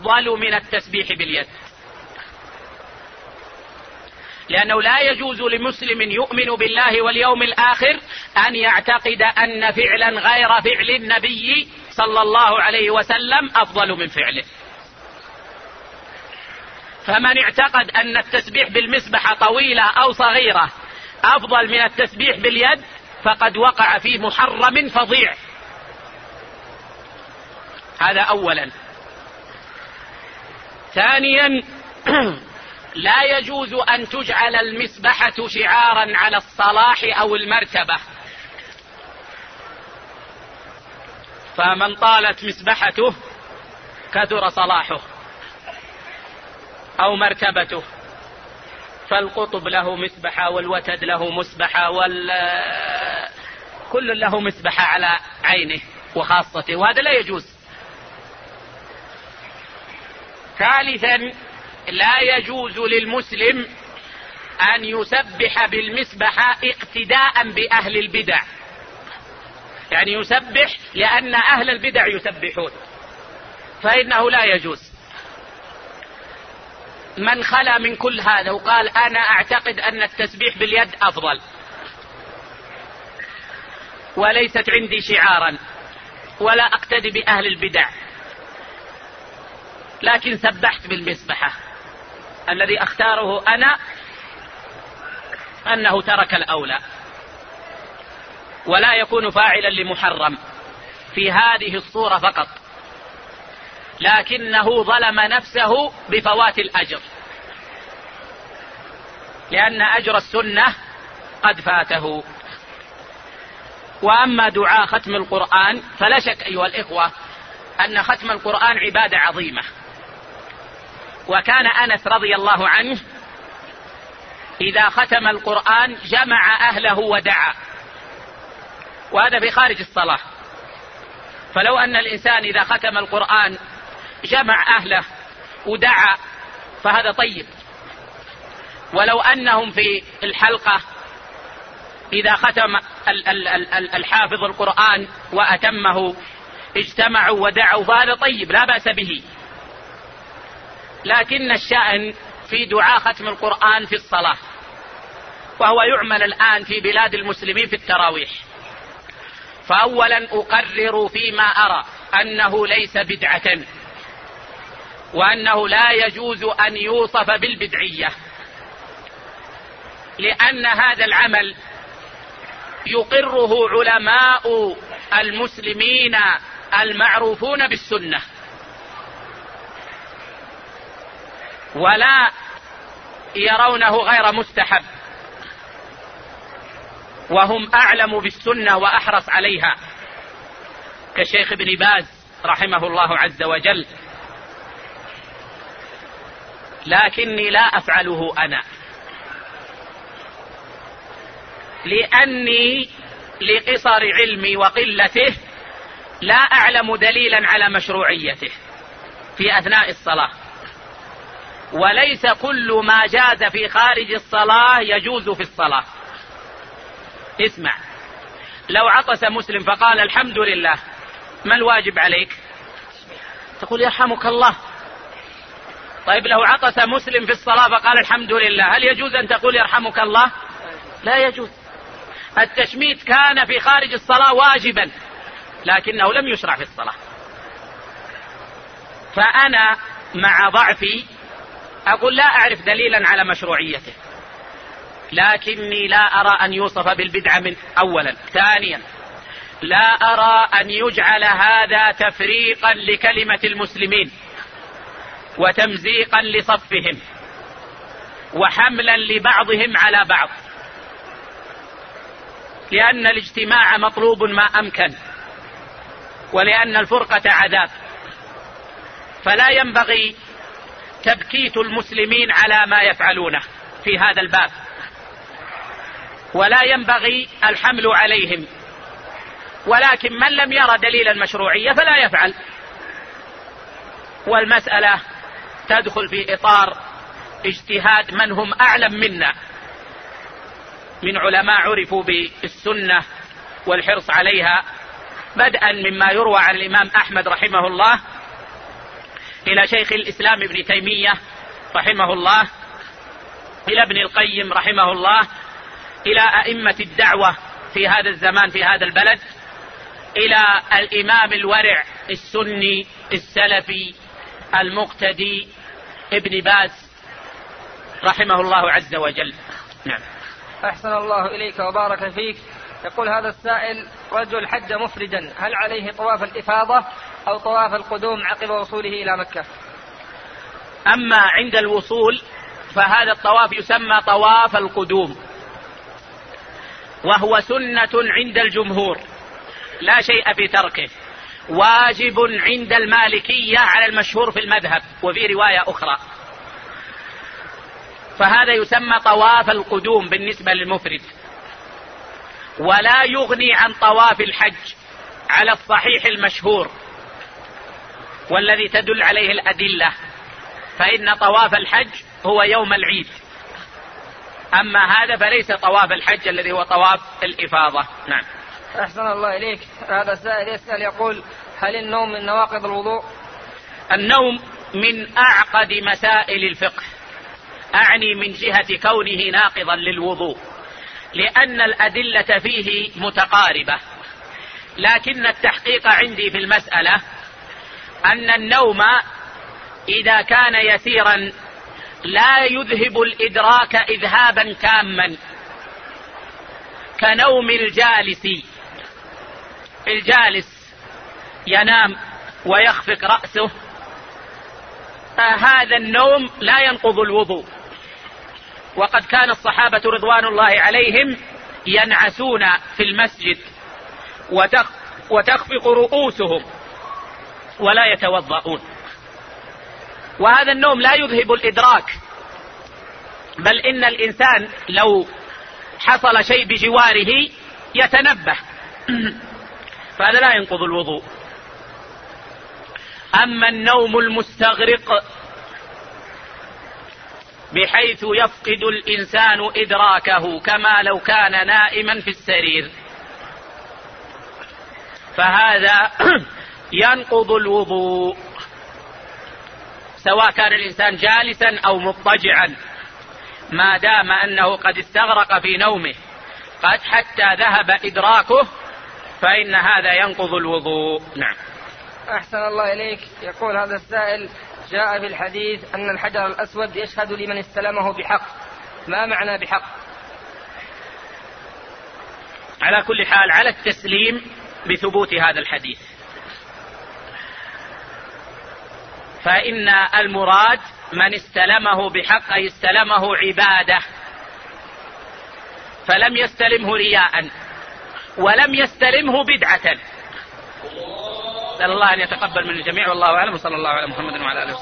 أفضل من التسبيح باليد، لأنه لا يجوز لمسلم يؤمن بالله واليوم الآخر أن يعتقد أن فعلا غير فعل النبي صلى الله عليه وسلم أفضل من فعله. فمن اعتقد أن التسبيح بالمسبحة طويلة أو صغيرة أفضل من التسبيح باليد فقد وقع في محرم فظيع. هذا أولا. ثانيا لا يجوز أن تجعل المسبحة شعارا على الصلاح أو المرتبة، فمن طالت مسبحته كثر صلاحه أو مرتبته، فالقطب له مسبحة والوتد له مسبحة كل له مسبحة على عينه وخاصته، وهذا لا يجوز. ثالثا لا يجوز للمسلم أن يسبح بالمسبحة اقتداء بأهل البدع، يعني يسبح لأن أهل البدع يسبحون، فإنه لا يجوز. من خلا من كل هذا وقال أنا أعتقد أن التسبيح باليد أفضل وليست عندي شعارا ولا أقتدي بأهل البدع، لكن سبحت بالمسبحة، الذي أختاره أنا أنه ترك الأولى ولا يكون فاعلا لمحرم في هذه الصورة فقط، لكنه ظلم نفسه بفوات الأجر، لأن أجر السنة قد فاته. وأما دعاء ختم القرآن فلا شك أيها الإخوة أن ختم القرآن عبادة عظيمة، وكان أنس رضي الله عنه إذا ختم القرآن جمع أهله ودعا، وهذا في خارج الصلاة. فلو أن الإنسان إذا ختم القرآن جمع أهله ودعا فهذا طيب. ولو أنهم في الحلقة إذا ختم الحافظ القرآن وأتمه اجتمعوا ودعوا فهذا طيب لا بأس به، لكن الشأن في دعاء ختم القرآن في الصلاة، وهو يعمل الآن في بلاد المسلمين في التراويح. فأولا أقرر فيما أرى أنه ليس بدعة، وأنه لا يجوز أن يوصف بالبدعية، لأن هذا العمل يقره علماء المسلمين المعروفون بالسنة، ولا يرونه غير مستحب، وهم أعلم بالسنة وأحرص عليها، كالشيخ ابن باز رحمه الله عز وجل، لكني لا أفعله أنا، لأني لقصر علمي وقلته لا أعلم دليلا على مشروعيته في أثناء الصلاة، وليس كل ما جاز في خارج الصلاة يجوز في الصلاة. اسمع، لو عطس مسلم فقال الحمد لله ما الواجب عليك؟ تقول يرحمك الله. طيب لو عطس مسلم في الصلاة فقال الحمد لله، هل يجوز أن تقول يرحمك الله؟ لا يجوز. التشميت كان في خارج الصلاة واجبا لكنه لم يشرع في الصلاة. فأنا مع ضعفي أقول لا أعرف دليلا على مشروعيته، لكني لا أرى أن يوصف بالبدعة من أولا. ثانيا لا أرى أن يجعل هذا تفريقا لكلمة المسلمين وتمزيقا لصفهم وحملا لبعضهم على بعض، لأن الاجتماع مطلوب ما أمكن، ولأن الفرقة عذاب، فلا ينبغي تبكيت المسلمين على ما يفعلونه في هذا الباب، ولا ينبغي الحمل عليهم، ولكن من لم يرى دليل المشروعية فلا يفعل. والمسألة تدخل في إطار اجتهاد من هم أعلم منا من علماء عرفوا بالسنة والحرص عليها، بدءا مما يروى عن الإمام أحمد رحمه الله إلى شيخ الإسلام ابن تيمية رحمه الله، إلى ابن القيم رحمه الله، إلى أئمة الدعوة في هذا الزمان في هذا البلد، إلى الإمام الورع السني السلفي المقتدي ابن باز رحمه الله عز وجل. نعم. أحسن الله إليك وبارك فيك. يقول هذا السائل: رجل حج مفردا، هل عليه طواف الإفاضة أو طواف القدوم عقب وصوله إلى مكة؟ أما عند الوصول فهذا الطواف يسمى طواف القدوم، وهو سنة عند الجمهور لا شيء في تركه، واجب عند المالكية على المشهور في المذهب وفي رواية أخرى، فهذا يسمى طواف القدوم بالنسبة للمفرد، ولا يغني عن طواف الحج على الصحيح المشهور والذي تدل عليه الأدلة، فإن طواف الحج هو يوم العيد، أما هذا فليس طواف الحج الذي هو طواف الإفاضة. نعم. أحسن الله إليك. هذا السائل يسأل يقول: هل النوم من نواقض الوضوء؟ النوم من أعقد مسائل الفقه، أعني من جهة كونه ناقضا للوضوء، لأن الأدلة فيه متقاربة، لكن التحقيق عندي في المسألة أن النوم إذا كان يسيرا لا يذهب الإدراك إذهابا تاما، كنوم الجالس ينام ويخفق رأسه، هذا النوم لا ينقض الوضوء، وقد كان الصحابة رضوان الله عليهم ينعسون في المسجد وتخفق رؤوسهم ولا يتوضؤون، وهذا النوم لا يذهب الإدراك، بل إن الإنسان لو حصل شيء بجواره يتنبه فهذا لا ينقض الوضوء. أما النوم المستغرق بحيث يفقد الإنسان إدراكه كما لو كان نائما في السرير، فهذا ينقض الوضوء سواء كان الإنسان جالسا أو مضطجعا، ما دام أنه قد استغرق في نومه قد حتى ذهب إدراكه فإن هذا ينقض الوضوء. نعم. أحسن الله إليك. يقول هذا السائل: جاء في الحديث أن الحجر الأسود يشهد لمن استلمه بحق، ما معنى بحق؟ على كل حال على التسليم بثبوت هذا الحديث، فإن المراد من استلمه بحق أي استلمه عبادة، فلم يستلمه رياء ولم يستلمه بدعة. نسأل الله أن يتقبل من الجميع، والله أعلم، وصلى الله على محمد وعلى آله وسلم.